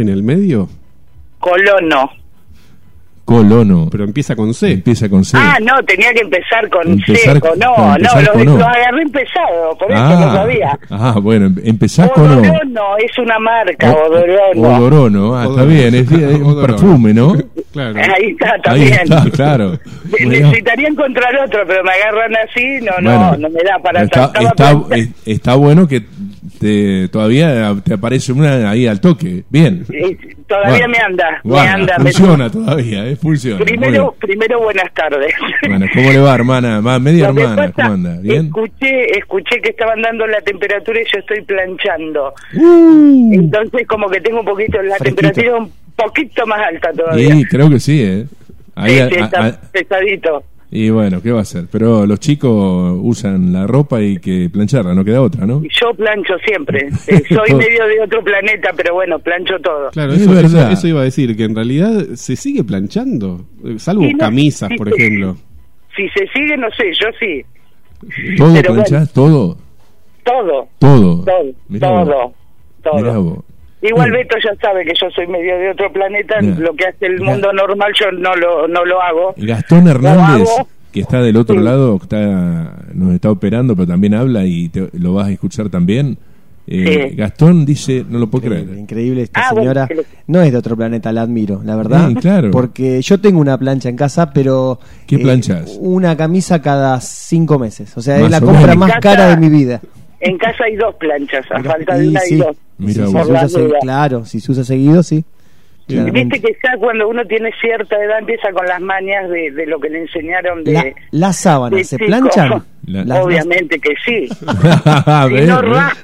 en el medio? Colono. Colono. Pero empieza con C. Empieza con C. Ah, no, tenía que empezar con Empezar- C, no, no, empezar con O. los agarré empezado, por eso no sabía. Bueno, empezás con O. Odorono es una marca, Odorono. Odorono, está Odorono. bien, es un Odorono. perfume, ¿no? Claro. Ahí está, Ahí también. está, claro. Bueno. Necesitaría encontrar otro, pero me agarran así, Bueno, no me da para está, tanto. está bueno que todavía te aparece una ahí al toque. Bien. Todavía Bueno, me anda. funciona todavía, funciona. Muy bien. Primero buenas tardes. Bueno, ¿cómo le va, hermana? Media Lo que hermana, pasa, ¿cómo anda? ¿Bien? Escuché que estaban dando la temperatura y yo estoy planchando. Entonces como que tengo un poquito, la Fresquito. temperatura un poquito más alta todavía. Sí, creo que sí, ¿eh? Ahí, Sí, está pesadito. y bueno, ¿qué va a hacer? Pero los chicos usan la ropa y que plancharla, no queda otra, ¿no? Yo plancho siempre. Soy medio de otro planeta, pero bueno, plancho todo. Claro, Es eso, verdad. eso iba a decir, que en realidad se sigue planchando, salvo Y no, camisas, sí, por ejemplo. Si se sigue, no sé, yo sí. ¿Todo Pero planchás? ¿Todo? Todo. Todo. Todo. Mirá vos. Todo. Mirá vos. Igual Bien. Beto ya sabe que yo soy medio de otro planeta, Bien. lo que hace el mundo normal yo no lo hago. Gastón Hernández, hago. que está del otro Sí. lado, nos está operando, pero también habla y lo vas a escuchar también. Sí. Gastón dice, no lo puedo creer. Increíble esta Ah, bueno, señora. que lo- No es de otro planeta, la admiro, la verdad. Sí, claro. Porque yo tengo una plancha en casa, pero... ¿Qué planchas? Una camisa cada 5 meses. O sea, Más es la o compra menos. más En cara casa- de mi vida. En casa hay dos planchas, a falta de Y una sí, y dos. Mira si vos. se usa Por la duda. claro, si se usa seguido, sí. Claramente. Viste que ya cuando uno tiene cierta edad empieza con las mañas de lo que le enseñaron de... Las sábanas, de ¿se chico. planchan? Obviamente que sí. ¿Ves? Si no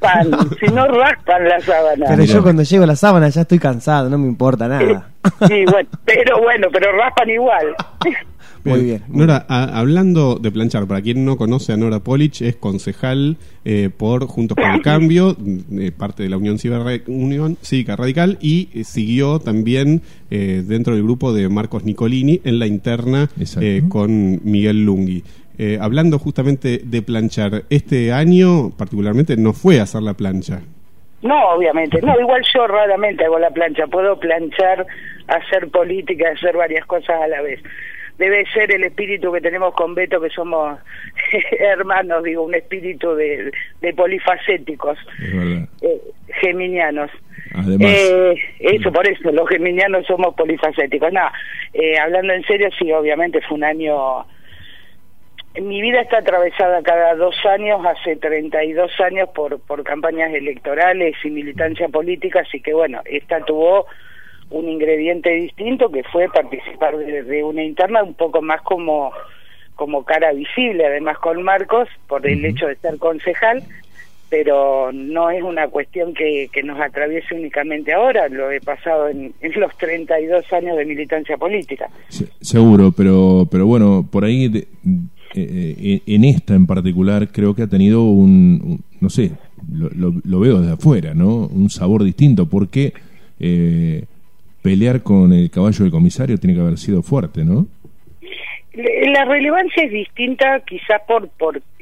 raspan las sábanas. Pero Mirá. yo cuando llego a la sábana ya estoy cansado, no me importa nada. Sí, bueno, pero raspan igual. Muy bien. Nora, hablando de planchar, para quien no conoce a Nora Polich, es concejal por Juntos por el Cambio, parte de la Unión Cívica Radical, y siguió también dentro del grupo de Marcos Nicolini en la interna Exacto. con Miguel Lunghi. Hablando justamente de planchar, este año particularmente no fue a hacer la plancha. No, obviamente. No, igual yo raramente hago la plancha. Puedo planchar, hacer política, hacer varias cosas a la vez. Debe ser el espíritu que tenemos con Beto, que somos hermanos, digo, un espíritu de polifacéticos, Es verdad. geminianos. Además. Por eso, los geminianos somos polifacéticos. No, hablando en serio, sí, obviamente fue un año... Mi vida está atravesada cada 2 años, hace 32 años, por campañas electorales y militancia política, así que bueno, esta tuvo un ingrediente distinto que fue participar de una interna un poco más como cara visible, además con Marcos, por el hecho de ser concejal, pero no es una cuestión que nos atraviese únicamente ahora, lo he pasado en los 32 años de militancia política. Seguro, pero bueno, por ahí en esta en particular creo que ha tenido no sé, lo veo desde afuera, ¿no? Un sabor distinto, porque pelear con el caballo del comisario tiene que haber sido fuerte, ¿no? La relevancia es distinta quizás por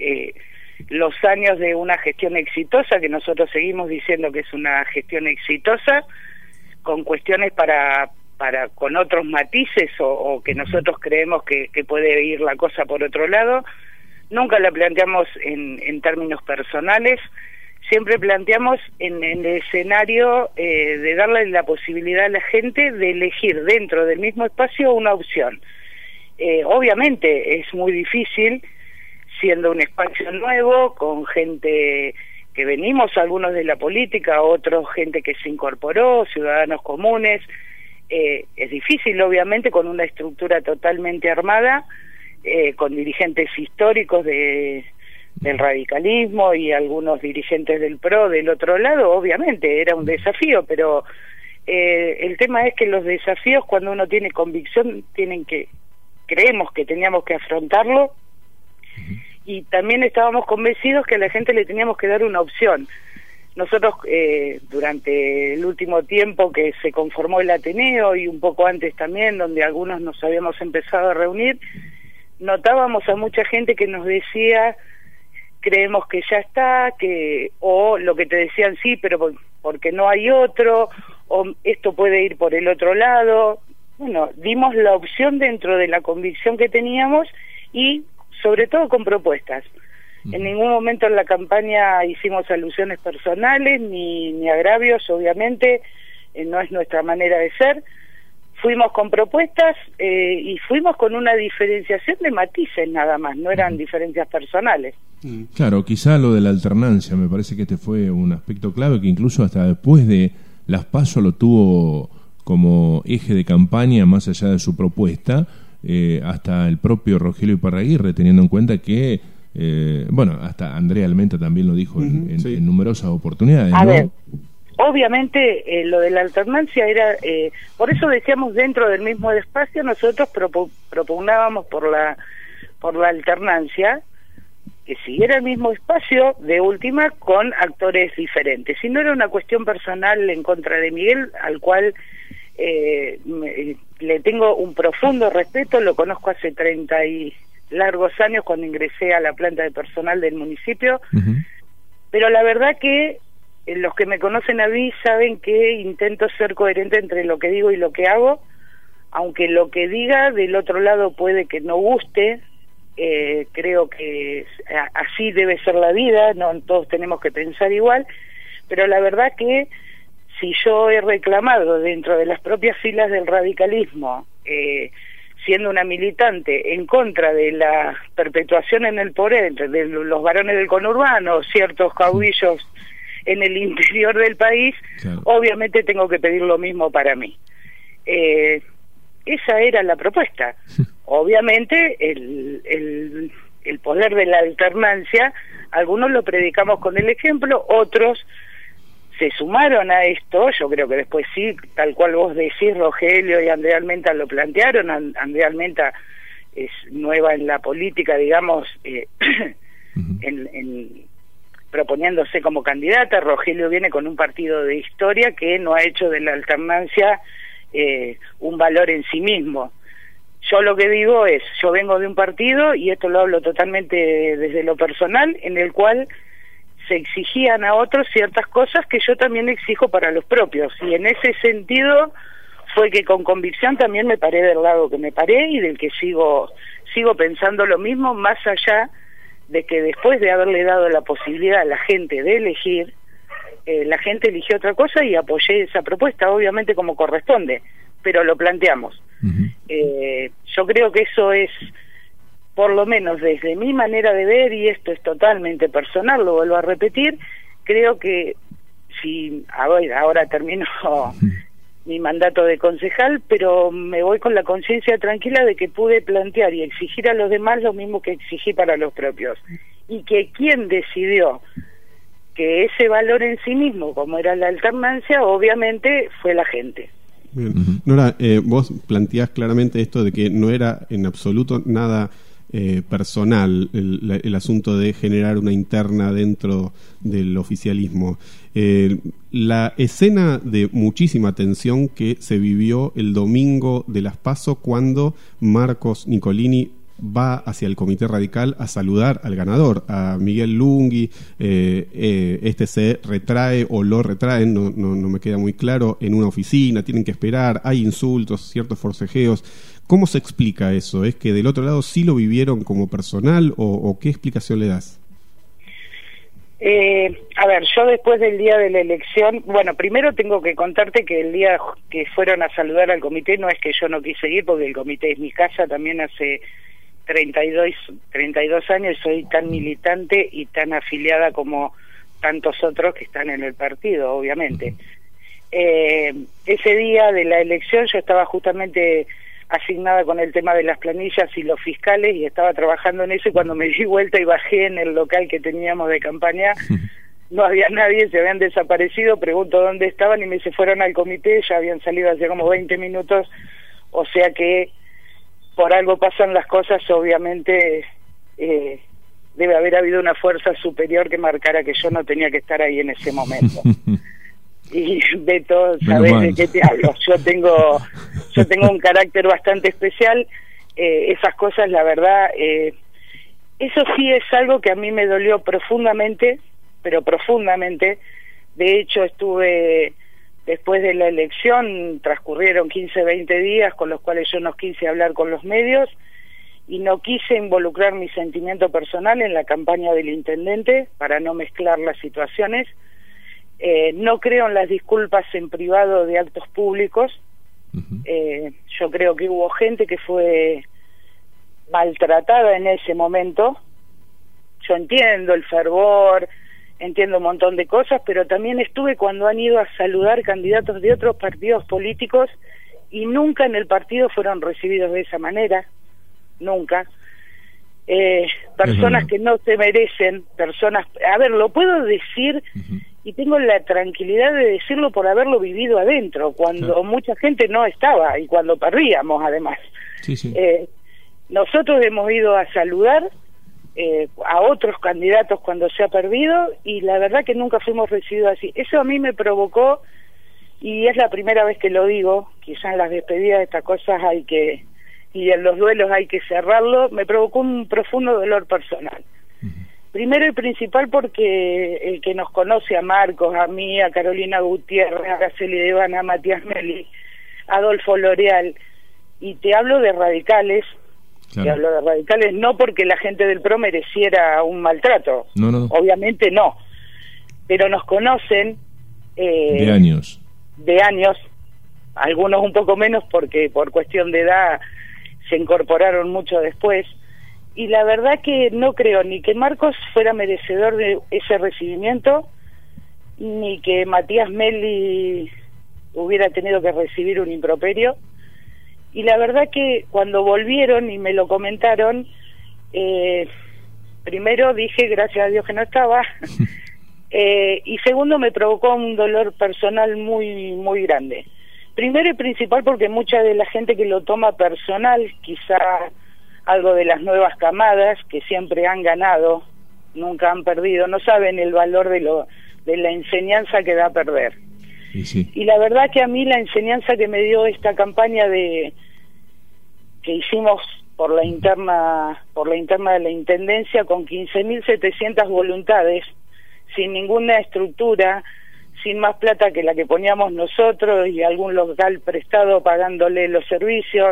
los años de una gestión exitosa, que nosotros seguimos diciendo que es una gestión exitosa, con cuestiones con otros matices o que nosotros creemos que puede ir la cosa por otro lado. Nunca la planteamos en términos personales, siempre planteamos en el escenario de darle la posibilidad a la gente de elegir dentro del mismo espacio una opción. Obviamente es muy difícil, siendo un espacio nuevo, con gente que venimos, algunos de la política, otros gente que se incorporó, ciudadanos comunes. Es difícil, obviamente, con una estructura totalmente armada, con dirigentes históricos del radicalismo y algunos dirigentes del PRO del otro lado. Obviamente era un desafío, pero el tema es que los desafíos, cuando uno tiene convicción, creemos que teníamos que afrontarlo, y también estábamos convencidos que a la gente le teníamos que dar una opción. Nosotros durante el último tiempo que se conformó el Ateneo, y un poco antes también, donde algunos nos habíamos empezado a reunir, notábamos a mucha gente que nos decía: creemos que ya está, o lo que te decían, sí, pero porque no hay otro, o esto puede ir por el otro lado. Bueno, dimos la opción dentro de la convicción que teníamos y sobre todo con propuestas. En ningún momento en la campaña hicimos alusiones personales ni agravios, obviamente, no es nuestra manera de ser. Fuimos con propuestas y fuimos con una diferenciación de matices nada más, no eran diferencias personales. Claro, quizá lo de la alternancia, me parece que este fue un aspecto clave que incluso hasta después de las PASO lo tuvo como eje de campaña, más allá de su propuesta, hasta el propio Rogelio Iparraguirre, teniendo en cuenta que, bueno, hasta Andrea Almenta también lo dijo en numerosas oportunidades, A ¿no? ver, obviamente lo de la alternancia era, por eso decíamos dentro del mismo espacio, nosotros propugnábamos por la alternancia, que siguiera el mismo espacio, de última, con actores diferentes. Si no era una cuestión personal en contra de Miguel, al cual le tengo un profundo respeto, lo conozco hace 30 y largos años cuando ingresé a la planta de personal del municipio, pero la verdad que los que me conocen a mí saben que intento ser coherente entre lo que digo y lo que hago, aunque lo que diga del otro lado puede que no guste. Creo que así debe ser la vida, no todos tenemos que pensar igual, pero la verdad que si yo he reclamado dentro de las propias filas del radicalismo, siendo una militante en contra de la perpetuación en el poder de los varones del conurbano, ciertos caudillos en el interior del país, claro, obviamente tengo que pedir lo mismo para mí. Esa era la propuesta. Obviamente el poder de la alternancia, algunos lo predicamos con el ejemplo, otros se sumaron a esto. Yo creo que después sí, tal cual vos decís, Rogelio y Andrea Almenta lo plantearon. Andrea Almenta es nueva en la política, digamos, proponiéndose como candidata. Rogelio viene con un partido de historia que no ha hecho de la alternancia un valor en sí mismo. Yo lo que digo es, yo vengo de un partido, y esto lo hablo totalmente desde lo personal, en el cual se exigían a otros ciertas cosas que yo también exijo para los propios, y en ese sentido fue que con convicción también me paré del lado que me paré y del que sigo pensando lo mismo, más allá de que después de haberle dado la posibilidad a la gente de elegir, la gente eligió otra cosa y apoyé esa propuesta, obviamente como corresponde, pero lo planteamos. Yo creo que eso es, por lo menos desde mi manera de ver, y esto es totalmente personal, lo vuelvo a repetir, creo que si ahora termino mi mandato de concejal, pero me voy con la conciencia tranquila de que pude plantear y exigir a los demás lo mismo que exigí para los propios, y que quien decidió que ese valor en sí mismo, como era la alternancia, obviamente fue la gente. Bien. Nora, vos planteás claramente esto de que no era en absoluto nada personal el asunto de generar una interna dentro del oficialismo. La escena de muchísima tensión que se vivió el domingo de las PASO, cuando Marcos Nicolini va hacia el Comité Radical a saludar al ganador, a Miguel Lunghi. Este se retrae o lo retraen, no me queda muy claro, en una oficina, tienen que esperar, hay insultos, ciertos forcejeos. ¿Cómo se explica eso? ¿Es que del otro lado sí lo vivieron como personal o qué explicación le das? A ver, yo después del día de la elección, bueno, primero tengo que contarte que el día que fueron a saludar al comité no es que yo no quise ir, porque el comité es mi casa, también hace 32 años soy tan militante y tan afiliada como tantos otros que están en el partido, obviamente. Ese día de la elección yo estaba justamente asignada con el tema de las planillas y los fiscales, y estaba trabajando en eso, y cuando me di vuelta y bajé en el local que teníamos de campaña, no había nadie, se habían desaparecido. Pregunto dónde estaban y me se fueron al comité, ya habían salido hace como 20 minutos, o sea que por algo pasan las cosas. Obviamente debe haber habido una fuerza superior que marcara que yo no tenía que estar ahí en ese momento. Y Beto, sabés de qué te hablo. Yo tengo un carácter bastante especial. Esas cosas, la verdad, eso sí es algo que a mí me dolió profundamente, pero profundamente. De hecho, estuve Después de la elección transcurrieron 15, 20 días con los cuales yo no quise hablar con los medios y no quise involucrar mi sentimiento personal en la campaña del intendente para no mezclar las situaciones. No creo en las disculpas en privado de actos públicos. Yo creo que hubo gente que fue maltratada en ese momento. Yo entiendo el fervor, entiendo un montón de cosas, pero también estuve cuando han ido a saludar candidatos de otros partidos políticos y nunca en el partido fueron recibidos de esa manera, nunca. Personas que no se merecen, personas... A ver, lo puedo decir y tengo la tranquilidad de decirlo por haberlo vivido adentro, cuando mucha gente no estaba y cuando perdíamos además. Nosotros hemos ido a saludar a otros candidatos cuando se ha perdido y la verdad que nunca fuimos recibidos así. Eso a mí me provocó, y es la primera vez que lo digo, quizás en las despedidas de estas cosas hay que, y en los duelos hay que cerrarlo, me provocó un profundo dolor personal. Primero y principal porque el que nos conoce a Marcos, a mí, a Carolina Gutiérrez, a Araceli Devana, a Matías Meli, a Adolfo L'Oreal, y te hablo de radicales. Te hablo de radicales no porque la gente del PRO mereciera un maltrato, obviamente no, pero nos conocen de años, algunos un poco menos porque por cuestión de edad se incorporaron mucho después, y la verdad que no creo ni que Marcos fuera merecedor de ese recibimiento, ni que Matías Meli hubiera tenido que recibir un improperio. Y la verdad que cuando volvieron y me lo comentaron, primero dije gracias a Dios que no estaba, y segundo me provocó un dolor personal muy muy grande. Primero y principal porque mucha de la gente que lo toma personal, quizá algo de las nuevas camadas que siempre han ganado, nunca han perdido, no saben el valor de la enseñanza que da a perder. Y la verdad que a mí la enseñanza que me dio esta campaña que hicimos por la interna de la Intendencia con 15.700 voluntades, sin ninguna estructura, sin más plata que la que poníamos nosotros y algún local prestado pagándole los servicios,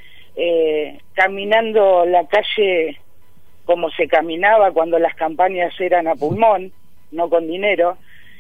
caminando la calle como se caminaba cuando las campañas eran a pulmón, no con dinero,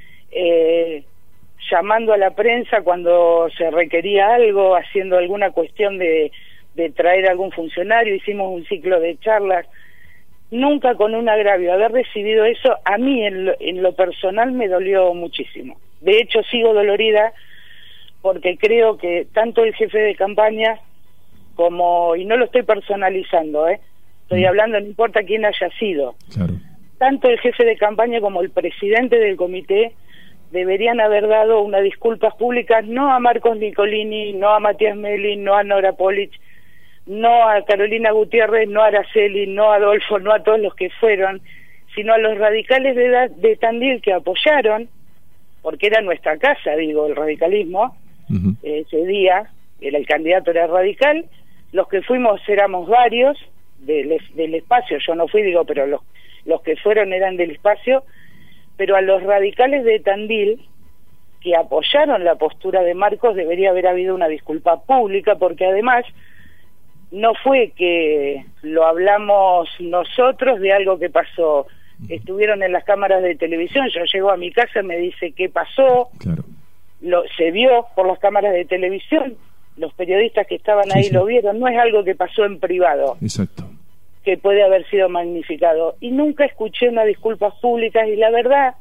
llamando a la prensa cuando se requería algo, haciendo alguna cuestión de traer algún funcionario, hicimos un ciclo de charlas, nunca con un agravio. Haber recibido eso, a mí en lo personal me dolió muchísimo. De hecho sigo dolorida porque creo que tanto el jefe de campaña como, y no lo estoy personalizando, estoy hablando, no importa quién haya sido, tanto el jefe de campaña como el presidente del comité deberían haber dado unas disculpas públicas, no a Marcos Nicolini, no a Matías Meli, no a Nora Polich, no a Carolina Gutiérrez, no a Araceli, no a Adolfo, no a todos los que fueron, sino a los radicales de Tandil que apoyaron, porque era nuestra casa, digo, el radicalismo, ese día, el candidato era radical, los que fuimos éramos varios del espacio, yo no fui, digo, pero los que fueron eran del espacio, pero a los radicales de Tandil que apoyaron la postura de Marcos debería haber habido una disculpa pública, porque además no fue que lo hablamos nosotros de algo que pasó, estuvieron en las cámaras de televisión, yo llego a mi casa, me dice qué pasó, se vio por las cámaras de televisión, los periodistas que estaban ahí lo vieron, no es algo que pasó en privado. Exacto. Que puede haber sido magnificado. Y nunca escuché unas disculpas públicas, y la verdad,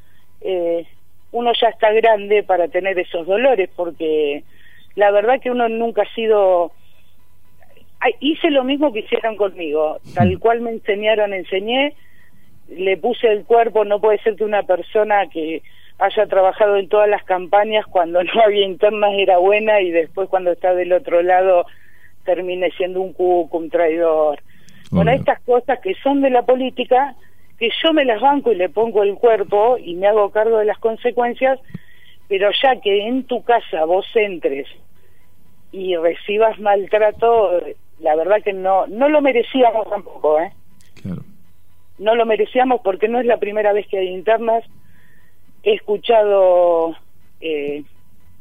uno ya está grande para tener esos dolores, porque la verdad que uno nunca ha sido... hice lo mismo que hicieron conmigo, tal cual me enseñaron, enseñé, le puse el cuerpo. No puede ser que una persona que haya trabajado en todas las campañas cuando no había internas era buena y después cuando está del otro lado termine siendo un cuco, un traidor. Bueno, estas cosas que son de la política, que yo me las banco y le pongo el cuerpo y me hago cargo de las consecuencias, pero ya que en tu casa vos entres y recibas maltrato, la verdad que no lo merecíamos tampoco, no lo merecíamos, porque no es la primera vez que hay internas. He escuchado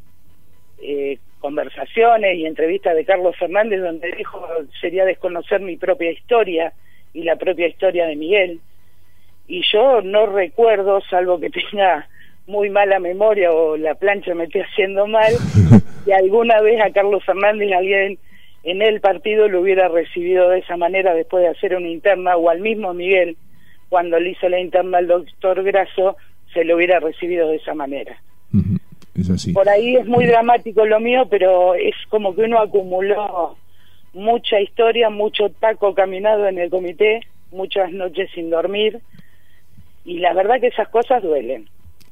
conversaciones y entrevistas de Carlos Fernández donde dijo sería desconocer mi propia historia y la propia historia de Miguel, y yo no recuerdo, salvo que tenga muy mala memoria o la plancha me esté haciendo mal, que alguna vez a Carlos Fernández alguien en el partido lo hubiera recibido de esa manera después de hacer una interna, o al mismo Miguel, cuando le hizo la interna al doctor Grasso, se lo hubiera recibido de esa manera. Es así. Por ahí es muy dramático lo mío, pero es como que uno acumuló mucha historia, mucho taco caminado en el comité, muchas noches sin dormir, y la verdad que esas cosas duelen.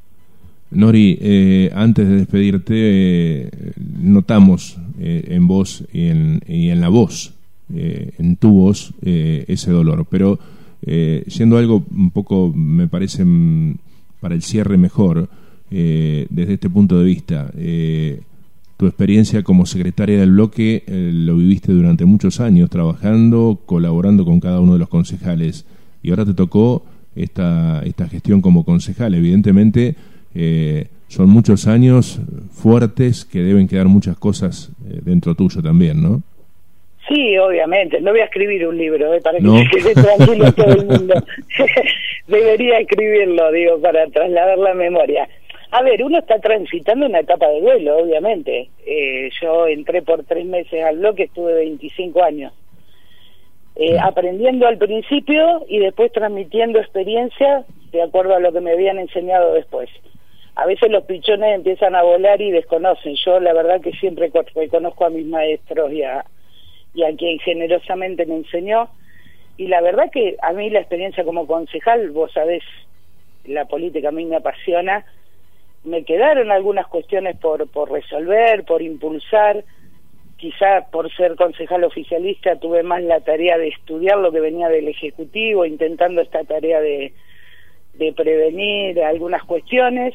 Nori, antes de despedirte, notamos en vos y en la voz, en tu voz, ese dolor, pero yendo a algo un poco, me parece, para el cierre mejor, desde este punto de vista, tu experiencia como secretaria del bloque lo viviste durante muchos años, trabajando, colaborando con cada uno de los concejales, y ahora te tocó esta gestión como concejal. Evidentemente son muchos años fuertes que deben quedar muchas cosas dentro tuyo también, ¿no? Sí, obviamente. No voy a escribir un libro para que ¿No? se quede tranquilo todo el mundo. Debería escribirlo, digo, para trasladar la memoria. A ver, uno está transitando una etapa de duelo, obviamente. Yo entré por 3 meses al bloque, estuve 25 años. Aprendiendo al principio y después transmitiendo experiencia de acuerdo a lo que me habían enseñado después. A veces los pichones empiezan a volar y desconocen. Yo la verdad que siempre reconozco a mis maestros y a quien generosamente me enseñó. Y la verdad que a mí la experiencia como concejal, vos sabés, la política a mí me apasiona. Me quedaron algunas cuestiones por resolver, por impulsar. Quizá por ser concejal oficialista tuve más la tarea de estudiar lo que venía del Ejecutivo, intentando esta tarea de prevenir algunas cuestiones.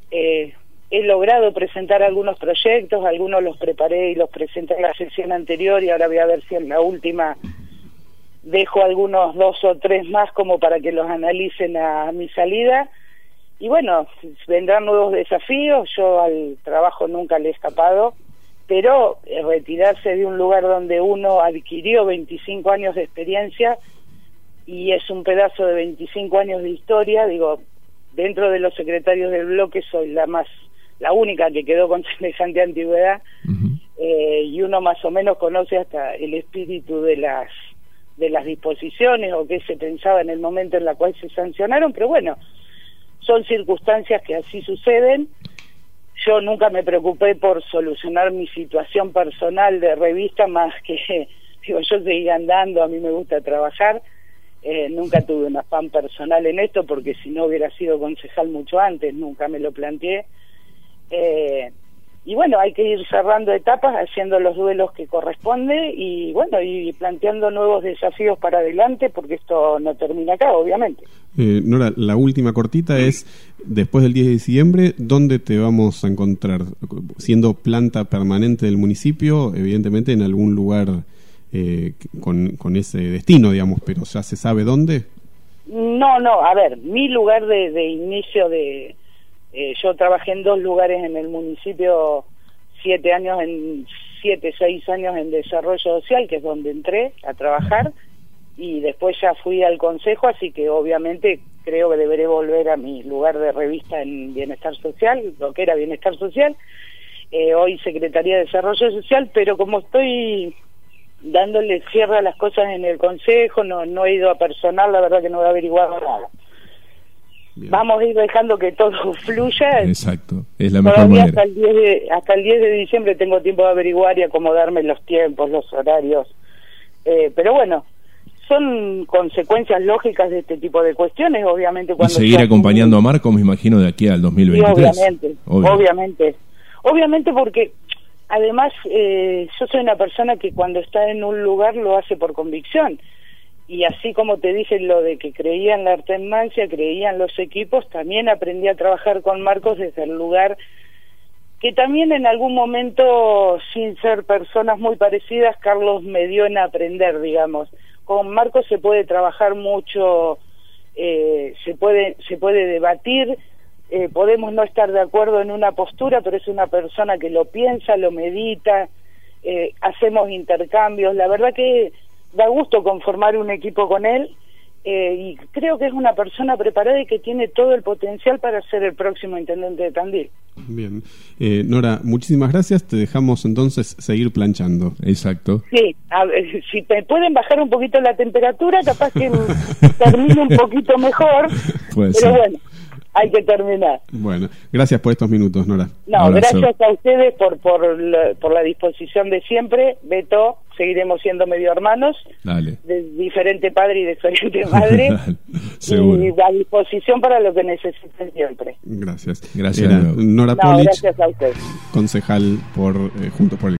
He logrado presentar algunos proyectos, algunos los preparé y los presenté en la sesión anterior, y ahora voy a ver si en la última dejo algunos 2 o 3 más como para que los analicen a mi salida. Y bueno, vendrán nuevos desafíos. Yo al trabajo nunca le he escapado, pero retirarse de un lugar donde uno adquirió 25 años de experiencia y es un pedazo de 25 años de historia, digo, dentro de los secretarios del bloque soy la única que quedó con semejante antigüedad. Y uno más o menos conoce hasta el espíritu de las disposiciones o qué se pensaba en el momento en la cual se sancionaron, pero bueno, son circunstancias que así suceden. Yo nunca me preocupé por solucionar mi situación personal de revista, más que, digo, yo seguí andando, a mí me gusta trabajar, nunca tuve un afán personal en esto, porque si no hubiera sido concejal mucho antes, nunca me lo planteé. Y bueno, hay que ir cerrando etapas, haciendo los duelos que corresponde y bueno, y planteando nuevos desafíos para adelante, porque esto no termina acá, obviamente. Nora, la última cortita es, después del 10 de diciembre, ¿dónde te vamos a encontrar? Siendo planta permanente del municipio, evidentemente en algún lugar con ese destino, digamos, pero ¿ya se sabe dónde? No, a ver, mi lugar de inicio de... yo trabajé en 2 lugares en el municipio, 6 años en desarrollo social, que es donde entré a trabajar, y después ya fui al consejo, así que obviamente creo que deberé volver a mi lugar de revista en Bienestar Social, lo que era Bienestar Social, hoy Secretaría de Desarrollo Social, pero como estoy dándole cierre a las cosas en el consejo, no he ido a personal, la verdad que no he averiguado nada. Bien. Vamos a ir dejando que todo fluya. Exacto, es la mejor manera. Hasta el 10 de diciembre tengo tiempo de averiguar y acomodarme los tiempos, los horarios. Pero bueno, son consecuencias lógicas de este tipo de cuestiones, obviamente. Cuando y seguir acompañando a Marco, me imagino, de aquí al 2023. Sí, obviamente, porque además yo soy una persona que cuando está en un lugar lo hace por convicción. Y así como te dije lo de que creía en la alternancia, creía en los equipos, también aprendí a trabajar con Marcos desde el lugar que también en algún momento, sin ser personas muy parecidas, Carlos me dio en aprender, digamos. Con Marcos se puede trabajar mucho, se puede debatir, podemos no estar de acuerdo en una postura, pero es una persona que lo piensa, lo medita, hacemos intercambios. La verdad que da gusto conformar un equipo con él, y creo que es una persona preparada y que tiene todo el potencial para ser el próximo intendente de Tandil. Bien. Nora, muchísimas gracias. Te dejamos entonces seguir planchando. Exacto. Sí, a ver, si te pueden bajar un poquito la temperatura, capaz que termine un poquito mejor, Puede pero ser. bueno, hay que terminar. Bueno, gracias por estos minutos, Nora. No, Abrazo. gracias a ustedes por la disposición de siempre. Beto, seguiremos siendo medio hermanos, Dale. de diferente padre y diferente madre, Dale, seguro. y a disposición para lo que necesiten siempre. Gracias. Gracias, Era Leo. Nora No, Polich, gracias a ustedes. concejal por Juntos por el